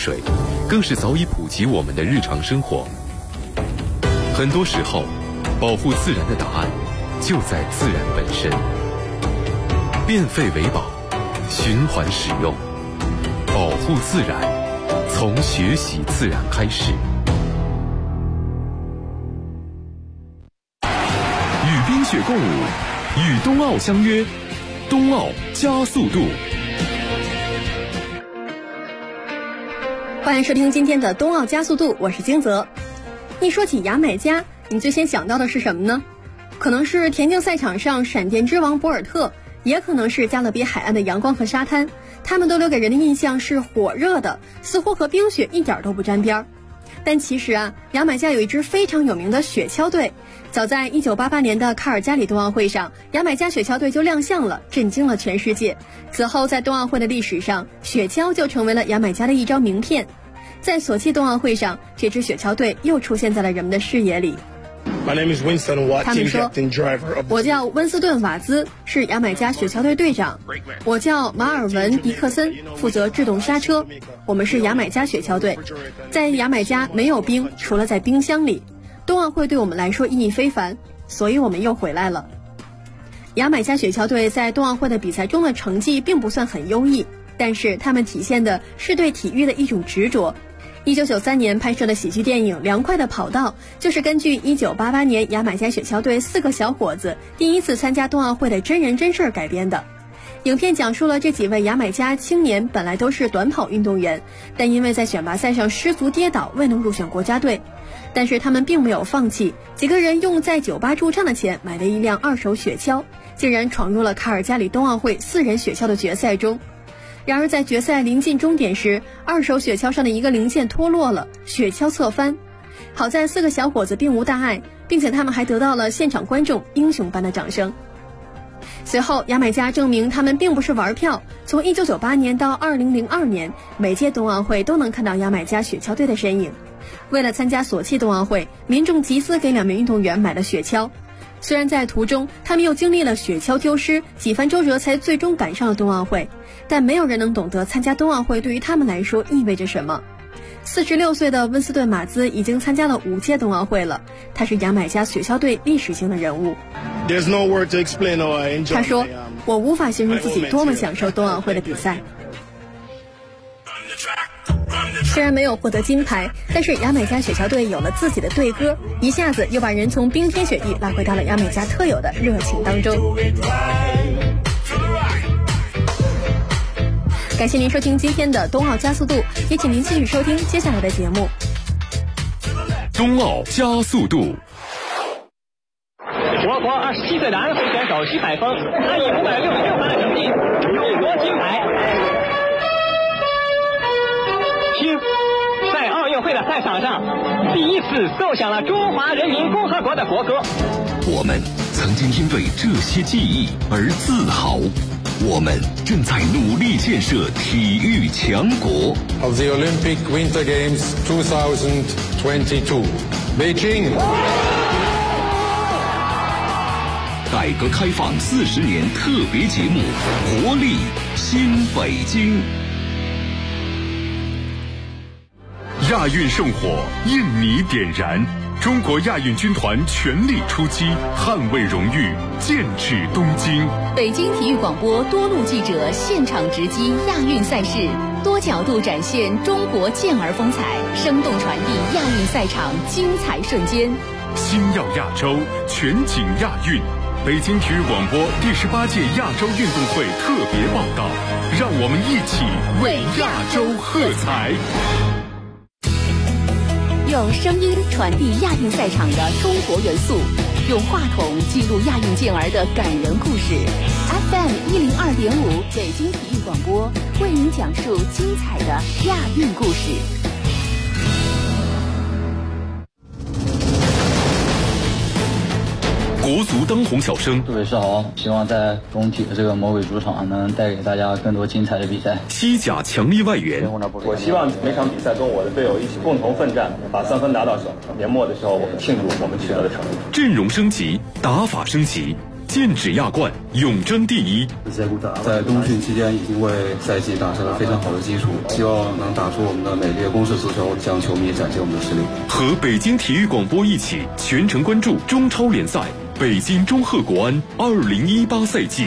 水，更是早已普及我们的日常生活。很多时候，保护自然的答案就在自然本身。变废为宝，循环使用，保护自然，从学习自然开始。与冰雪共舞，与冬奥相约，冬奥加速度。 欢迎收听今天的冬奥加速度，我是金泽。一说起牙买加，你最先想到的是什么呢？可能是田径赛场上闪电之王博尔特，也可能是加勒比海岸的阳光和沙滩，他们都留给人的印象是火热的，似乎和冰雪一点都不沾边。但其实牙买加有一支非常有名的雪橇队。早在1988年的卡尔加里冬奥会上，牙买加雪橇队就亮相了，震惊了全世界。此后在冬奥会的历史上，雪橇就成为了牙买加的一张名片。在索契冬奥会上，这支雪橇队又出现在了人们的视野里。 他们说， 我叫温斯顿·瓦兹，是牙买加雪橇队队长。我叫马尔文·迪克森，负责制动刹车。我们是牙买加雪橇队。在牙买加没有冰，除了在冰箱里。冬奥会对我们来说意义非凡，所以我们又回来了。牙买加雪橇队在冬奥会的比赛中的成绩并不算很优异，但是他们体现的是对体育的一种执着。1993年拍摄的喜剧电影《凉快的跑道》就是根据1988年牙买加雪橇队4个小伙子第一次参加冬奥会的真人真事改编的。影片讲述了这几位牙买加青年本来都是短跑运动员，但因为在选拔赛上失足跌倒，未能入选国家队。但是他们并没有放弃，几个人用在酒吧驻唱的钱买了一辆二手雪橇，竟然闯入了卡尔加里冬奥会4人雪橇的决赛中。然而在决赛临近终点时，二手雪橇上的一个零件脱落了，雪橇侧翻。好在4个小伙子并无大碍，并且他们还得到了现场观众英雄般的掌声。随后牙买加证明他们并不是玩票，从1998年到2002年，每届冬奥会都能看到牙买加雪橇队的身影。为了参加索契冬奥会，民众集资给2名运动员买了雪橇。虽然在途中他们又经历了雪橇丢失，几番周折才最终赶上了冬奥会，但没有人能懂得参加冬奥会对于他们来说意味着什么。46岁的温斯顿·马兹已经参加了5届冬奥会了，他是牙买加雪橇队历史性的人物。他说，我无法形容自己多么享受冬奥会的比赛。虽然没有获得金牌，但是牙买加雪橇队有了自己的队歌，一下子又把人从冰天雪地拉回到了牙买加特有的热情当中。感谢您收听今天的冬奥加速度，也请您继续收听接下来的节目。 冬奥加速度。 我国27岁的安徽选手徐海峰，他以566分的成绩勇夺金牌。听，在奥运会的赛场上，第一次奏响了中华人民共和国的国歌。 我们曾经因为这些记忆而自豪。我们正在努力建设体育强国。 Of the Olympic Winter Games 2022, Beijing. 改革开放40年特别节目，活力新北京。亚运圣火，印尼点燃。中国亚运军团全力出击，捍卫荣誉，剑指东京。 北京体育广播多路记者现场直击亚运赛事，多角度展现中国健儿风采，生动传递亚运赛场精彩瞬间。 星耀亚洲，全景亚运。北京体育广播第18届亚洲运动会特别报道，让我们一起为亚洲喝彩。 用声音传递亚运赛场的中国元素，用话筒记录亚运健儿的感人故事。FM 102.5北京体育广播为您讲述精彩的亚运故事。 国足当红小生， 各位是好，希望在中体的这个魔鬼主场能带给大家更多精彩的比赛。 西甲强力外援， 我希望每场比赛跟我的队友一起共同奋战，把3分拿到手。年末的时候，我们庆祝我们取得的成绩。 阵容升级，打法升级， 剑指亚冠，永争第一。 在冬训期间已经为赛季打下了非常好的基础，希望能打出我们的美丽攻势足球，向球迷展现我们的实力。 和北京体育广播一起全程关注中超联赛北京中赫国安2018赛季。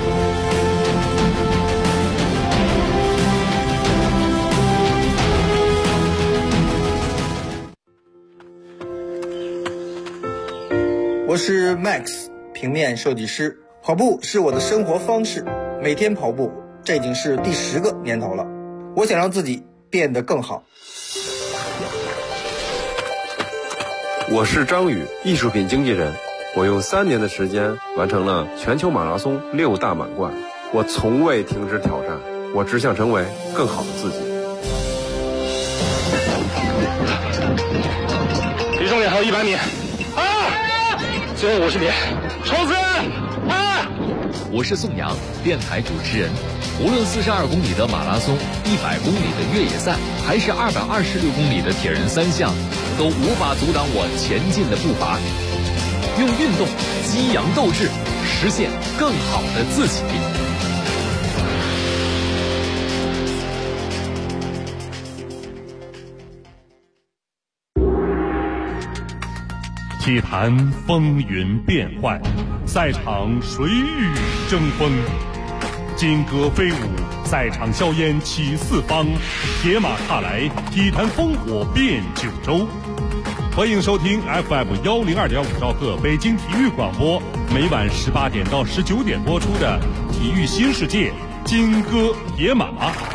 我是 Max， 平面设计师。跑步是我的生活方式，每天跑步，这已经是第10个年头了。我想让自己变得更好。 我是张宇，艺术品经纪人。我用3年的时间完成了全球马拉松6大满贯。我从未停止挑战，我只想成为更好的自己。 离终点还有100米。最后50米，冲刺！ 我是宋阳，电台主持人。无论42公里的马拉松、100公里的越野赛，还是226公里的铁人3项，都无法阻挡我前进的步伐。用运动激扬斗志，实现更好的自己。 体坛风云变幻，赛场水雨争锋，金戈飞舞，赛场硝烟起四方，铁马踏来，体坛烽火遍九州。欢迎收听 FM102.5兆赫北京体育广播，每晚18点到19点播出的《体育新世界》金戈铁马。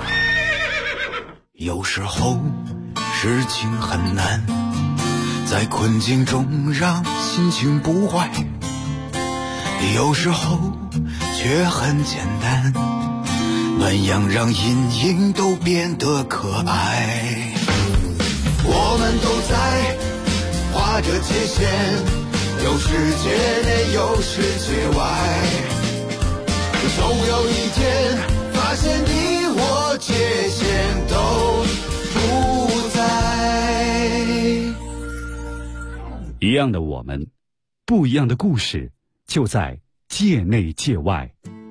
有时候事情很难，在困境中让心情不坏，有时候却很简单，暖阳让阴影都变得可爱。我们都在画着界限，有世界内有世界外，总有一天发现你我界限都不在。 一样的我们，不一样的故事，就在界内界外。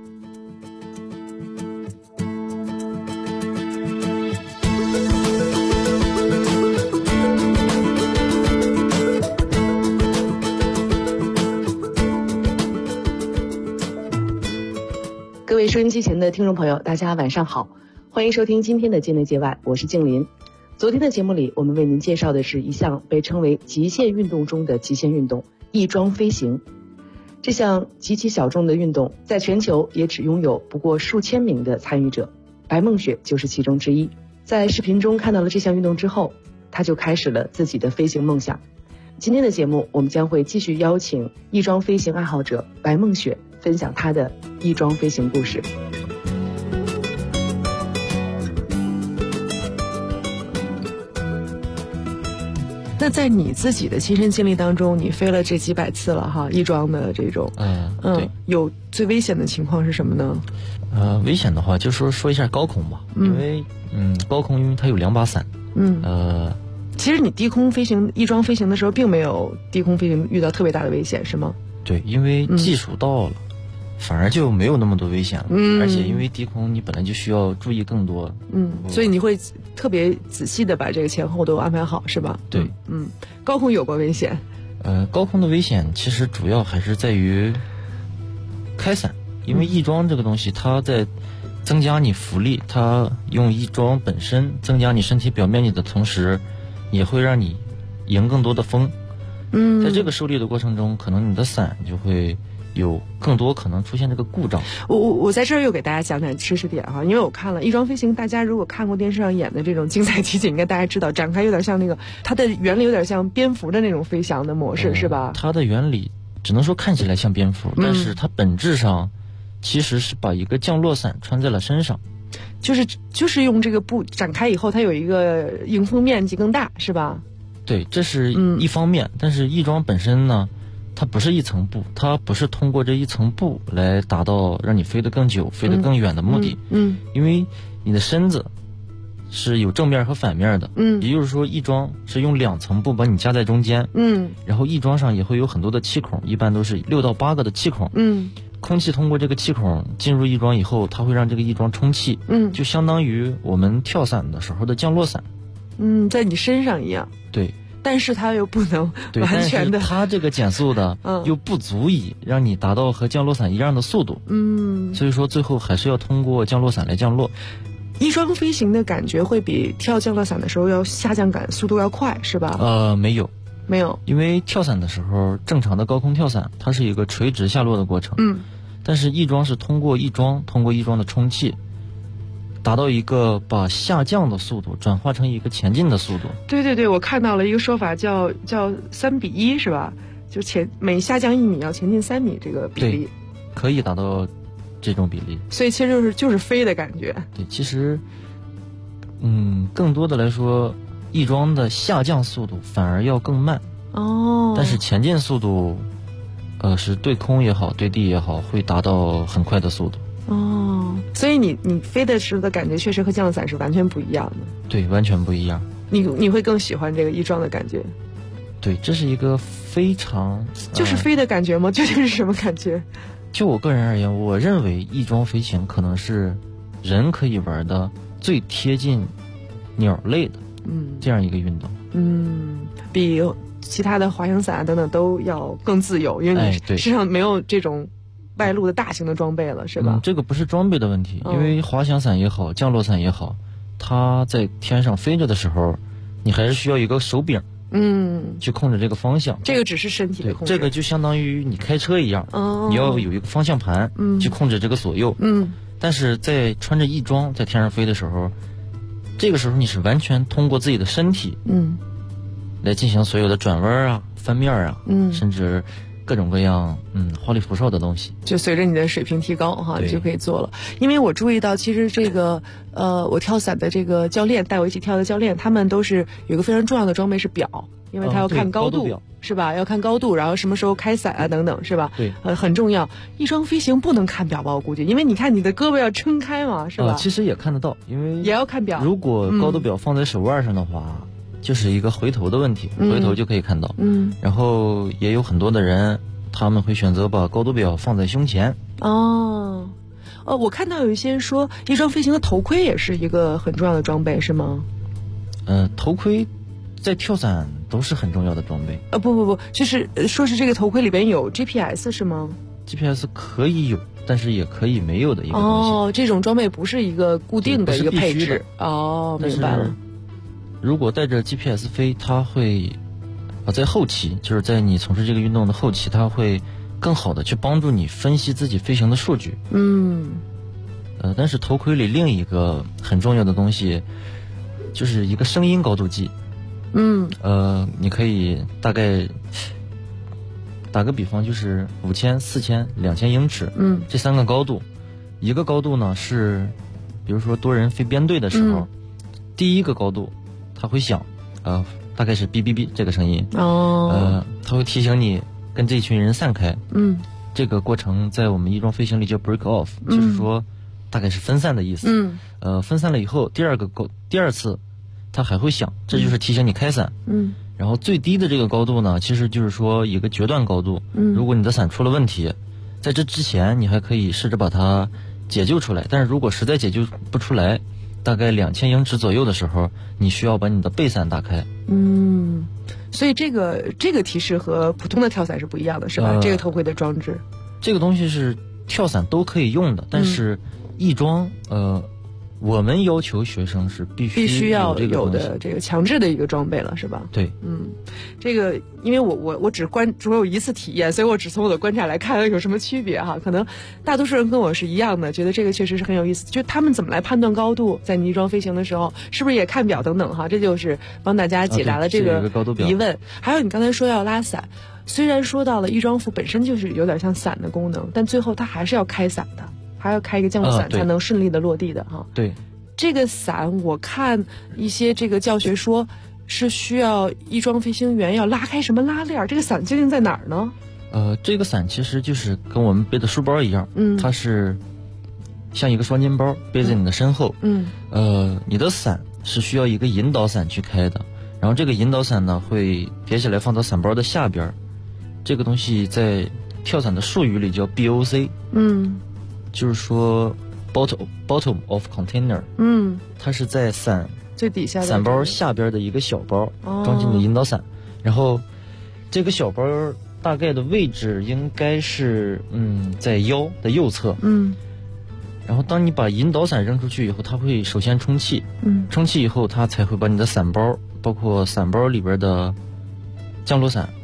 各位收音机前的听众朋友，大家晚上好，欢迎收听今天的界内界外，我是静林。昨天的节目里，我们为您介绍的是一项被称为极限运动中的极限运动——翼装飞行。这项极其小众的运动，在全球也只拥有不过数千名的参与者，白梦雪就是其中之一。在视频中看到了这项运动之后，她就开始了自己的飞行梦想。今天的节目，我们将会继续邀请翼装飞行爱好者白梦雪分享她的翼装飞行故事。那在你自己的亲身经历当中，你飞了这几百次了哈，翼装的这种， 对， 有最危险的情况是什么呢？ 危险的话就说一下高空吧，因为高空因为它有2把伞， 其实你低空飞行翼装飞行的时候，并没有低空飞行遇到特别大的危险，是吗？ 对，因为技术到了，反而就没有那么多危险了。而且因为低空你本来就需要注意更多， 所以你会特别仔细的把这个前后都安排好，是吧？ 对， 高空有过危险？ 高空的危险其实主要还是在于开伞，因为翼装这个东西它在增加你浮力，它用翼装本身增加你身体表面积的同时，也会让你迎更多的风。在这个受力的过程中，可能你的伞就会有更多可能出现这个故障。 我在这儿又给大家讲点知识点哈，因为我看了翼装飞行，大家如果看过电视上演的这种精彩集锦，应该大家知道展开有点像那个，它的原理有点像蝙蝠的那种飞翔的模式，是吧？ 它的原理只能说看起来像蝙蝠，但是它本质上其实是把一个降落伞穿在了身上， 就是用这个布展开以后，它有一个迎风面积更大，是吧？ 对，这是一方面，但是翼装本身呢，它不是一层布，它不是通过这一层布来达到让你飞得更久、飞得更远的目的。因为你的身子是有正面和反面的，也就是说翼装是用2层布把你夹在中间，然后翼装上也会有很多的气孔，一般都是6到8个的气孔，空气通过这个气孔进入翼装以后，它会让这个翼装充气，就相当于我们跳伞的时候的降落伞， 在你身上一样， 对。 但是它又不能完全的， 但是它这个减速的又不足以让你达到和降落伞一样的速度，所以说最后还是要通过降落伞来降落。 翼装飞行的感觉会比跳降落伞的时候要下降感速度要快，是吧？ 没有，因为跳伞的时候，正常的高空跳伞它是一个垂直下落的过程，但是翼装是通过翼装的充气，达到一个把下降的速度转化成一个前进的速度。 对，我看到了一个说法叫3:1，是吧？就每下降1米要前进3米这个比例， 对，可以达到这种比例。 所以其实就是飞的感觉。 对，其实更多的来说，翼装的下降速度反而要更慢但是前进速度是对空也好对地也好会达到很快的速度。 所以你飞的时候的感觉确实和降落伞是完全不一样的。 对，完全不一样。 你会更喜欢这个翼装的感觉？ 对，这是一个非常就是飞的感觉吗？究竟是什么感觉？ 就我个人而言，我认为翼装飞行可能是人可以玩的最贴近鸟类的这样一个运动。 比其他的滑翔伞等等都要更自由，因为你身上没有这种外露的大型的装备了，是吧？ 这个不是装备的问题，因为滑翔伞也好，降落伞也好，它在天上飞着的时候，你还是需要一个手柄，去控制这个方向。 这个只是身体的控制， 这个就相当于你开车一样，你要有一个方向盘，去控制这个左右。但是在穿着翼装在天上飞的时候，这个时候你是完全通过自己的身体，来进行所有的转弯啊、翻面啊，甚至各种各样花里胡哨的东西， 就随着你的水平提高你就可以做了。因为我注意到，其实这个我跳伞的这个教练，带我一起跳的教练，他们都是有一个非常重要的装备是表，因为他要看高度，是吧？要看高度，然后什么时候开伞啊等等，是吧？ 对， 很重要。翼装飞行不能看表吧？我估计，因为你看你的胳膊要撑开嘛，是吧？ 其实也看得到，因为也要看表。 如果高度表放在手腕上的话。就是一个回头的问题，回头就可以看到。然后也有很多的人，他们会选择把高度表放在胸前。 我看到有一些人说，翼装飞行的头盔也是一个很重要的装备，是吗？ 头盔在跳伞都是很重要的装备。 不，就是说是这个头盔里边有 GPS 是吗？ GPS 可以有，但是也可以没有的一个东西。 这种装备不是一个固定的一个配置。明白了。 如果带着 GPS 飞，它会在后期，就是在你从事这个运动的后期，它会更好的去帮助你分析自己飞行的数据。但是头盔里另一个很重要的东西就是一个声音高度计。你可以大概打个比方，就是5000、4000、2000英尺，这3个高度，一个高度呢是，比如说多人飞编队的时候，第一个高度它会响，大概是哔哔哔这个声音，它会提醒你跟这群人散开。这个过程在我们翼装飞行里叫 break off，就是说大概是分散的意思。分散了以后，第二次它还会响，这就是提醒你开伞。然后最低的这个高度呢，其实就是说一个决断高度。如果你的伞出了问题，在这之前你还可以试着把它解救出来，但是如果实在解救不出来，大概2000英尺左右的时候，你需要把你的背伞打开。 所以这个提示和普通的跳伞是不一样的，是吧？这个头盔的装置， 这个东西是跳伞都可以用的，但是翼装我们要求学生是必须要有的这个强制的一个装备了，是吧？ 对， 这个因为我只有一次体验，所以我只从我的观察来看有什么区别哈。可能大多数人跟我是一样的，觉得这个确实是很有意思。就他们怎么来判断高度，在翼装飞行的时候，是不是也看表等等哈？这就是帮大家解答了这个疑问。还有你刚才说要拉伞，虽然说到了翼装服本身就是有点像伞的功能，但最后它还是要开伞的。还要开一个降落伞才能顺利的落地的哈。 对， 这个伞我看一些这个教学说是需要翼装飞行员要拉开什么拉链，这个伞究竟在哪儿呢？ 这个伞其实就是跟我们背的书包一样，它是像一个双肩包背在你的身后。你的伞是需要一个引导伞去开的，然后这个引导伞呢会别起来放到伞包的下边，这个东西在跳伞的术语里叫 BOC， 就是说 bottom of container， 它是在伞最底下的伞包下边的一个小包装进的引导伞，然后这个小包大概的位置应该是在腰的右侧，然后当你把引导伞扔出去以后，它会首先充气，充气以后它才会把你的伞包，包括伞包里边的降落伞，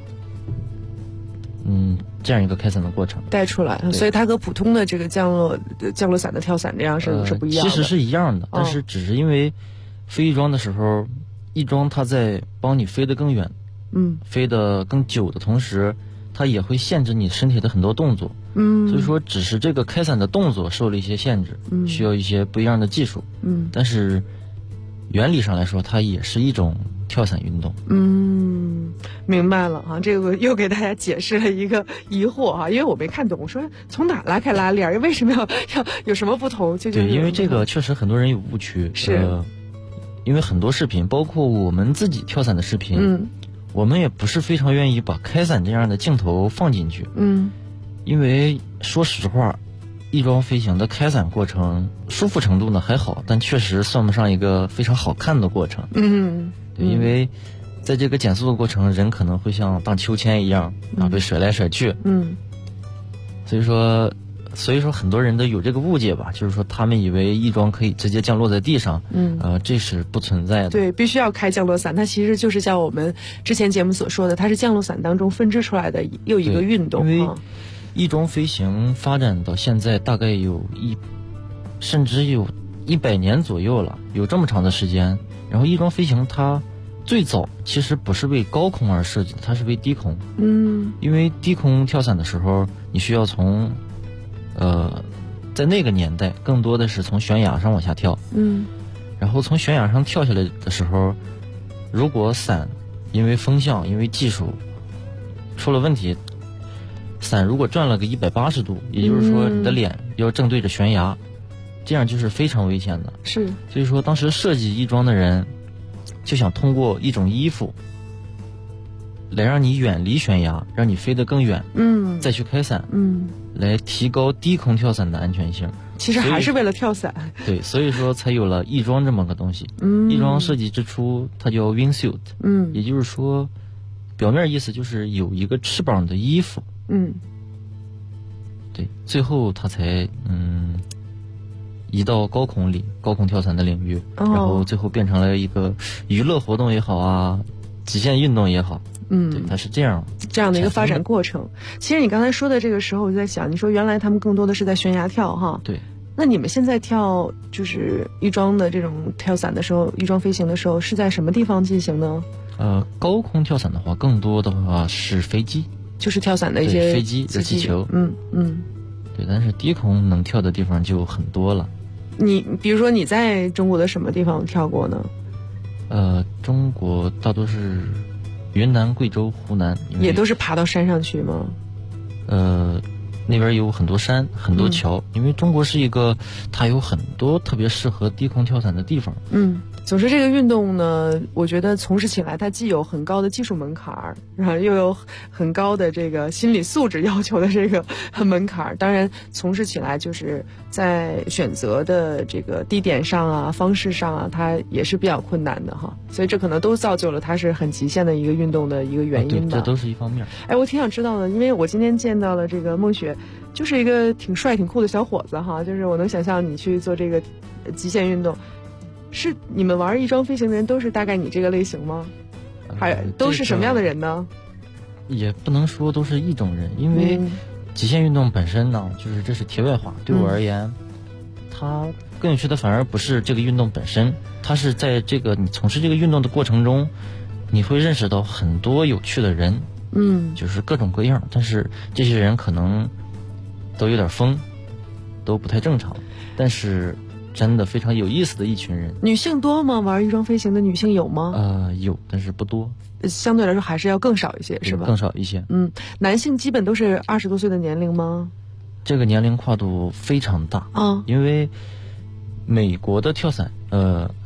这样一个开伞的过程带出来，所以它和普通的这个降落伞的跳伞这样是不一样的。 其实是一样的，但是只是因为飞翼装的时候，翼装它在帮你飞得更远，飞得更久的同时，它也会限制你身体的很多动作，所以说只是这个开伞的动作受了一些限制，需要一些不一样的技术，但是原理上来说，它也是一种跳伞运动。 明白了哈，这个又给大家解释了一个疑惑哈，因为我没看懂，我说从哪拉开拉链，为什么要有什么不同？ 对，因为这个确实很多人有误区， 是， 因为很多视频，包括我们自己跳伞的视频，我们也不是非常愿意把开伞这样的镜头放进去，因为说实话，翼装飞行的开伞过程舒服程度呢还好，但确实算不上一个非常好看的过程。对，因为在这个减速的过程，人可能会像荡秋千一样被甩来甩去。所以说很多人都有这个误解吧，就是说他们以为翼装可以直接降落在地上，这是不存在的。 对，必须要开降落伞，它其实就是像我们之前节目所说的，它是降落伞当中分支出来的又一个运动。 因为翼装飞行发展到现在大概甚至有100年左右了，有这么长的时间。然后翼装飞行它最早其实不是为高空而设计的，它是为低空。因为低空跳伞的时候，你需要从在那个年代更多的是从悬崖上往下跳。然后从悬崖上跳下来的时候，如果伞因为风向因为技术出了问题，伞如果转了个180度，也就是说你的脸要正对着悬崖，这样就是非常危险的。 是， 所以说当时设计翼装的人就想通过一种衣服来让你远离悬崖，让你飞得更远，再去开伞，来提高低空跳伞的安全性。 其实还是为了跳伞。 对，所以说才有了翼装这么个东西。翼装设计之初它叫 wingsuit，也就是说表面意思就是有一个翅膀的衣服。对，最后它才移到高空跳伞的领域，然后最后变成了一个娱乐活动也好啊，极限运动也好，对，它是这样的一个发展过程。其实你刚才说的这个时候，我就在想，你说原来他们更多的是在悬崖跳哈， 对， 那你们现在跳就是翼装的这种跳伞的时候，翼装飞行的时候是在什么地方进行呢？ 高空跳伞的话，更多的话是飞机， 就是跳伞的一些飞机、热气球，对，但是低空能跳的地方就很多了。 你比如说你在中国的什么地方跳过呢？ 中国大多是云南、贵州、湖南， 也都是爬到山上去吗？ 那边有很多山，很多桥，因为中国是一个它有很多特别适合低空跳伞的地方。 总之这个运动呢，我觉得从事起来它既有很高的技术门槛，然后又有很高的这个心理素质要求的这个门槛。当然从事起来就是在选择的这个地点上啊、方式上啊，它也是比较困难的哈。所以这可能都造就了它是很极限的一个运动的一个原因吧。 这都是一方面。 我挺想知道的，因为我今天见到了这个孟雪，就是一个挺帅挺酷的小伙子哈，就是我能想象你去做这个极限运动。是你们玩翼装飞行的人都是大概你这个类型吗？还都是什么样的人呢？ 也不能说都是一种人，因为极限运动本身呢，就是这是题外话。对我而言，它更有趣的反而不是这个运动本身，它是在这个你从事这个运动的过程中，你会认识到很多有趣的人，就是各种各样，但是这些人可能都有点疯，都不太正常，但是真的非常有意思的一群人。 女性多吗？玩翼装飞行的女性有吗？ 有，但是不多。 相对来说还是要更少一些，是吧？ 更少一些。 男性基本都是20多岁的年龄吗？ 这个年龄跨度非常大。因为美国的跳伞，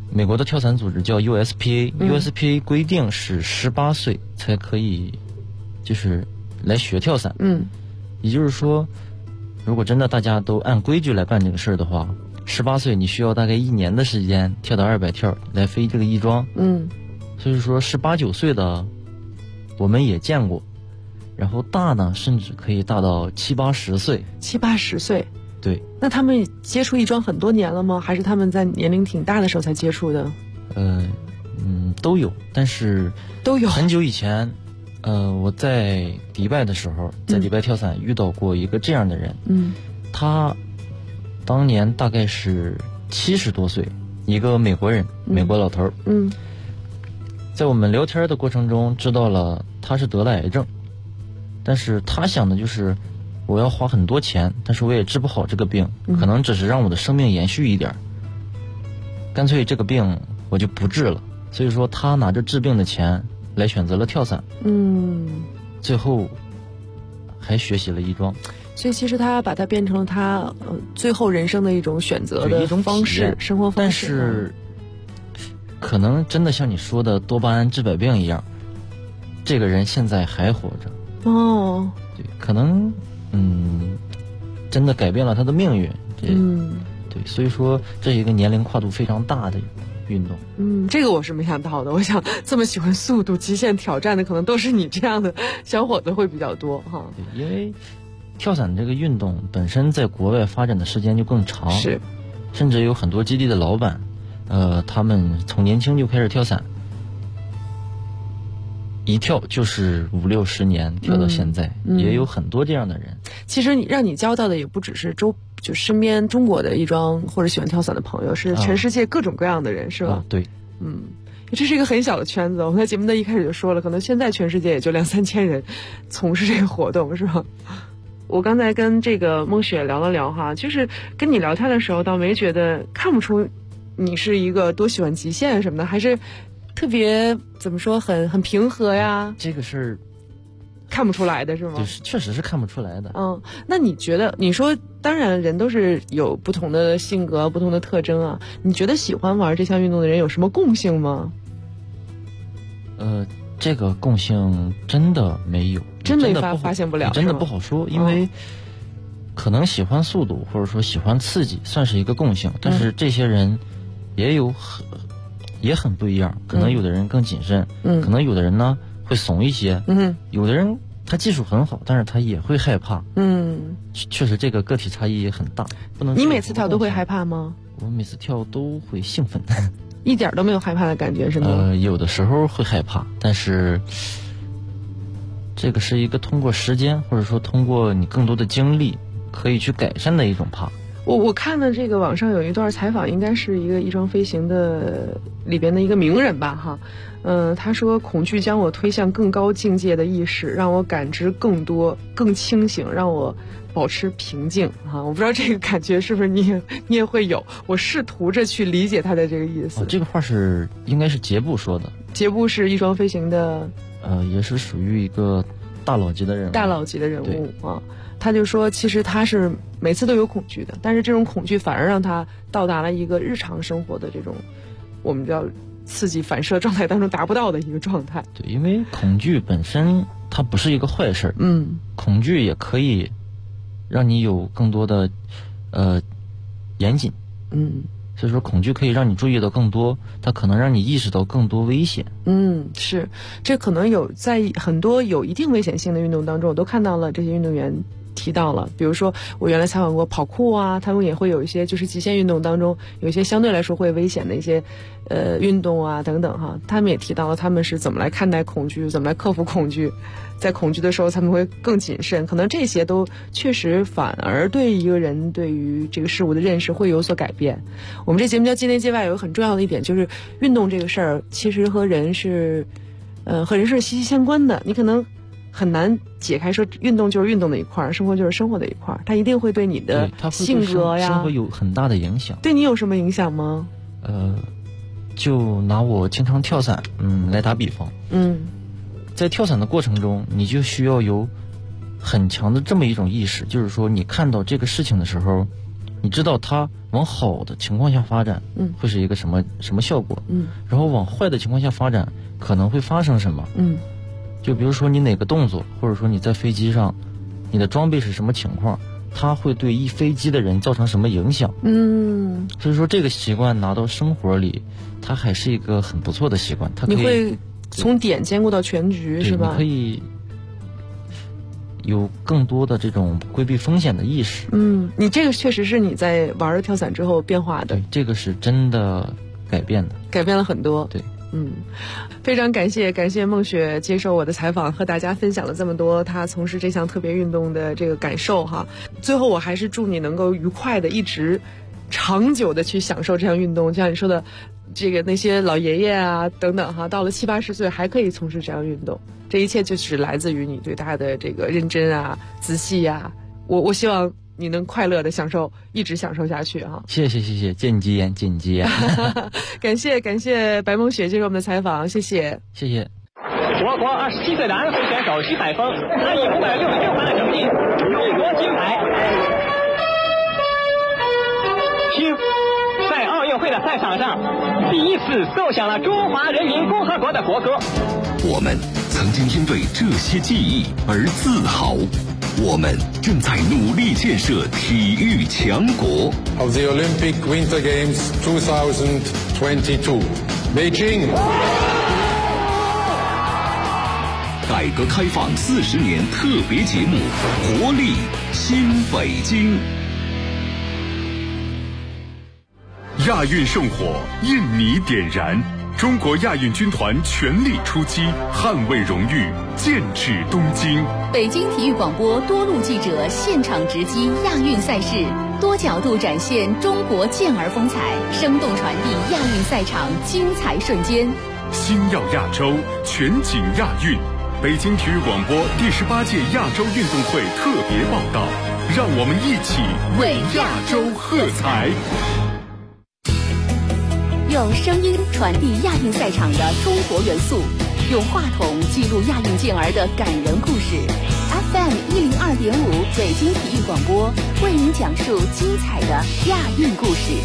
美国的跳伞组织叫 USPA，USPA 规定是18岁才可以就是来学跳伞。也就是说，如果真的大家都按规矩来办这个事儿的话，18岁你需要大概1年的时间跳到200跳来飞这个翼装。所以说18、19岁的我们也见过，然后大呢甚至可以大到7、80岁。 7、80岁。 对。 那他们接触翼装很多年了吗？还是他们在年龄挺大的时候才接触的？ 都有，但是都有。 很久以前，我在迪拜的时候，在迪拜跳伞遇到过一个这样的人。他当年大概是70多岁，一个美国人，美国老头。在我们聊天的过程中知道了他是得了癌症，但是他想的就是我要花很多钱，但是我也治不好这个病，可能只是让我的生命延续一点，干脆这个病我就不治了。所以说他拿着治病的钱来选择了跳伞。最后还学习了翼装。 所以其实他把它变成了他最后人生的一种选择的方式，生活方式。但是可能真的像你说的多巴胺治百病一样，这个人现在还活着。对，可能真的改变了他的命运。对，所以说这是一个年龄跨度非常大的运动。 这个我是没想到的。我想这么喜欢速度、极限挑战的，可能都是你这样的小伙子会比较多哈。 对，因为跳伞这个运动本身在国外发展的时间就更长， 是， 甚至有很多基地的老板，他们从年轻就开始跳伞，一跳就是5、60年，跳到现在，也有很多这样的人。 其实让你交到的也不只是就身边中国的翼装或者喜欢跳伞的朋友，是全世界各种各样的人，是吧？ 对， 这是一个很小的圈子。我们在节目的一开始就说了，可能现在全世界也就2、3千人从事这个活动，是吧？我刚才跟这个孟雪聊了聊哈，就是跟你聊天的时候，倒没觉得看不出你是一个多喜欢极限什么的，还是特别怎么说很平和呀？ 这个事儿看不出来的是吗？ 就是确实是看不出来的。 那你觉得，你说当然人都是有不同的性格、不同的特征啊，你觉得喜欢玩这项运动的人有什么共性吗？ 这个共性真的没有， 真没发现不了， 真的不好说，因为可能喜欢速度或者说喜欢刺激算是一个共性，但是这些人也很不一样。可能有的人更谨慎，可能有的人呢会怂一些，有的人他技术很好，但是他也会害怕。确实这个个体差异也很大，不能。 你每次跳都会害怕吗？ 我每次跳都会兴奋。 一点都没有害怕的感觉是吗？ 有的时候会害怕，但是这个是一个通过时间或者说通过你更多的经历可以去改善的一种怕。 我看了这个网上有一段采访，应该是一个翼装飞行的里边的一个名人吧哈。他说恐惧将我推向更高境界的意识，让我感知更多、更清醒，让我保持平静哈。我不知道这个感觉是不是你也会有。我试图着去理解他的这个意思。 这个话是应该是杰布说的。 杰布是翼装飞行的， 也是属于一个大佬级的人物。 大佬级的人物啊。他就说其实他是每次都有恐惧的，但是这种恐惧反而让他到达了一个日常生活的这种我们叫刺激反射状态当中达不到的一个状态。 对，因为恐惧本身它不是一个坏事。恐惧也可以让你有更多的严谨。所以说恐惧可以让你注意到更多，它可能让你意识到更多危险。 是，这可能有在很多有一定危险性的运动当中，我都看到了这些运动员提到了。比如说我原来采访过跑酷啊，他们也会有一些就是极限运动当中有一些相对来说会危险的一些运动啊等等哈，他们也提到了他们是怎么来看待恐惧，怎么来克服恐惧，在恐惧的时候他们会更谨慎，可能这些都确实反而对一个人对于这个事物的认识会有所改变。我们这节目叫界内界外，有个很重要的一点就是运动这个事儿其实和人是息息相关的，你可能很难解开说运动就是运动的一块，生活就是生活的一块，它一定会对你的性格呀生活有很大的影响。 对你有什么影响吗？ 就拿我经常跳伞来打比方。在跳伞的过程中，你就需要有很强的这么一种意识，就是说你看到这个事情的时候， 你知道它往好的情况下发展，会是一个什么效果，然后往坏的情况下发展可能会发生什么，就比如说你哪个动作，或者说你在飞机上，你的装备是什么情况，它会对一飞机的人造成什么影响，所以说这个习惯拿到生活里，它还是一个很不错的习惯，它可以你会从点兼顾到全局，是吧？ 你可以有更多的这种规避风险的意识。 你这个确实是你在玩了跳伞之后变化的。 对，这个是真的改变了很多。 对， 非常感谢孟雪接受我的采访，和大家分享了这么多她从事这项特别运动的这个感受哈。最后我还是祝你能够愉快的一直长久的去享受这项运动，就像你说的，这个那些老爷爷啊等等哈，到了70、80岁还可以从事这项运动，这一切就是来自于你对他的这个认真啊、仔细啊。我希望你能快乐的享受，一直享受下去哈。 谢谢，见机言。 感谢白梦雪接受我们的采访，谢谢。 我国27岁的安徽选手徐海峰，他以566分的成绩勇夺金牌。在奥运会的赛场上，第一次奏响了中华人民共和国的国歌。 我们曾经因为这些记忆而自豪，我们正在努力建设体育强国。 Of the Olympic Winter Games 2022, Beijing. 改革开放40年特别节目，活力新北京。亚运圣火印你点燃，中国亚运军团全力出击，捍卫荣誉，剑指东京。 北京体育广播多路记者现场直击亚运赛事，多角度展现中国健儿风采，生动传递亚运赛场精彩瞬间。 星耀亚洲，全景亚运。北京体育广播第18届亚洲运动会特别报道，让我们一起为亚洲喝彩。 用声音传递亚运赛场的中国元素，用话筒记录亚运健儿的感人故事。FM 102.5北京体育广播为您讲述精彩的亚运故事。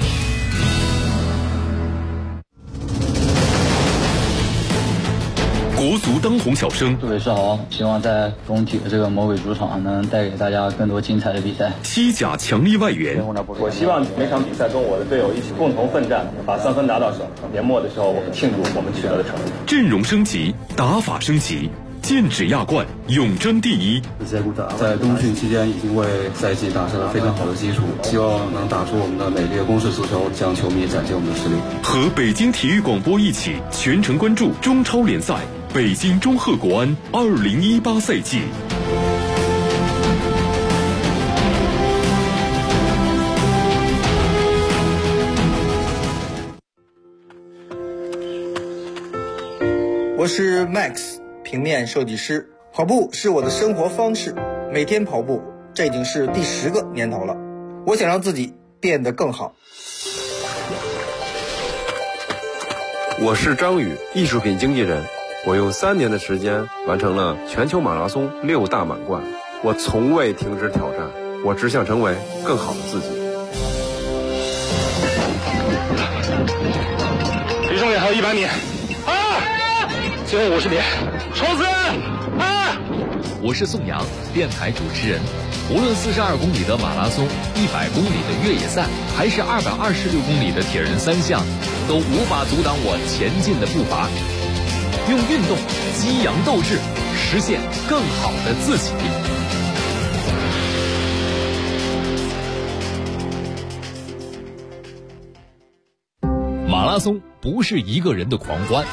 国足当红小生， 杜伟世豪，希望在中体的这个魔鬼主场能带给大家更多精彩的比赛。 西甲强力外援， 我希望每场比赛跟我的队友一起共同奋战，把3分拿到手。年末的时候，我们庆祝我们取得的成绩。 阵容升级，打法升级，剑指亚冠，永争第一。 在冬训期间已经为赛季打下了非常好的基础，希望能打出我们的美丽的攻势足球，向球迷展现我们的实力。 和北京体育广播一起全程关注中超联赛。北京中赫国安2018赛季。 我是 Max， 平面设计师。跑步是我的生活方式，每天跑步，这已经是第10个年头了。我想让自己变得更好。 我是张宇，艺术品经纪人。我用3年的时间完成了全球马拉松6大满贯，我从未停止挑战，我只想成为更好的自己。 离终点还有100米，最后50米，冲刺！ 我是宋阳，电台主持人。无论42公里的马拉松、100公里的越野赛，还是226公里的铁人3项，都无法阻挡我前进的步伐。用运动激扬斗志，实现更好的自己。马拉松不是一个人的狂欢，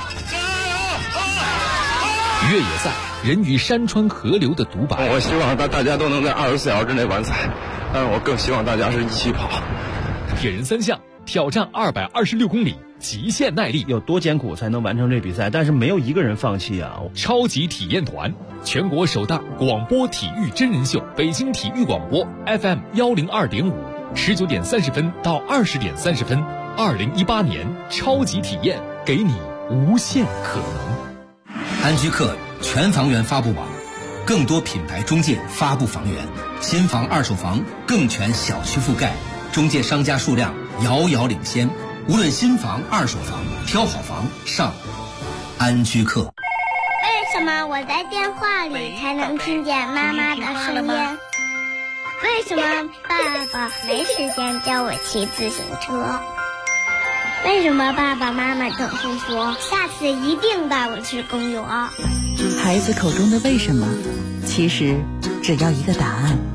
越野赛人与山川河流的独白。 我希望大家都能在24小时之内完赛，但是我更希望大家是一起跑。 铁人3项挑战226公里。极限耐力， 有多艰苦才能完成这比赛，但是没有一个人放弃啊！ 超级体验团，全国首档广播体育真人秀，北京体育广播 FM 102.5，19点30分到20点30分，2018年超级体验，给你无限可能。 安居客全房源发布网， 更多品牌中介发布房源，新房、二手房更全小区覆盖，中介商家数量遥遥领先。无论新房、二手房，挑好房上安居客。 为什么我在电话里才能听见妈妈的声音？为什么爸爸没时间教我骑自行车？为什么爸爸妈妈总是说下次一定带我去公园？ 孩子口中的为什么，其实只要一个答案。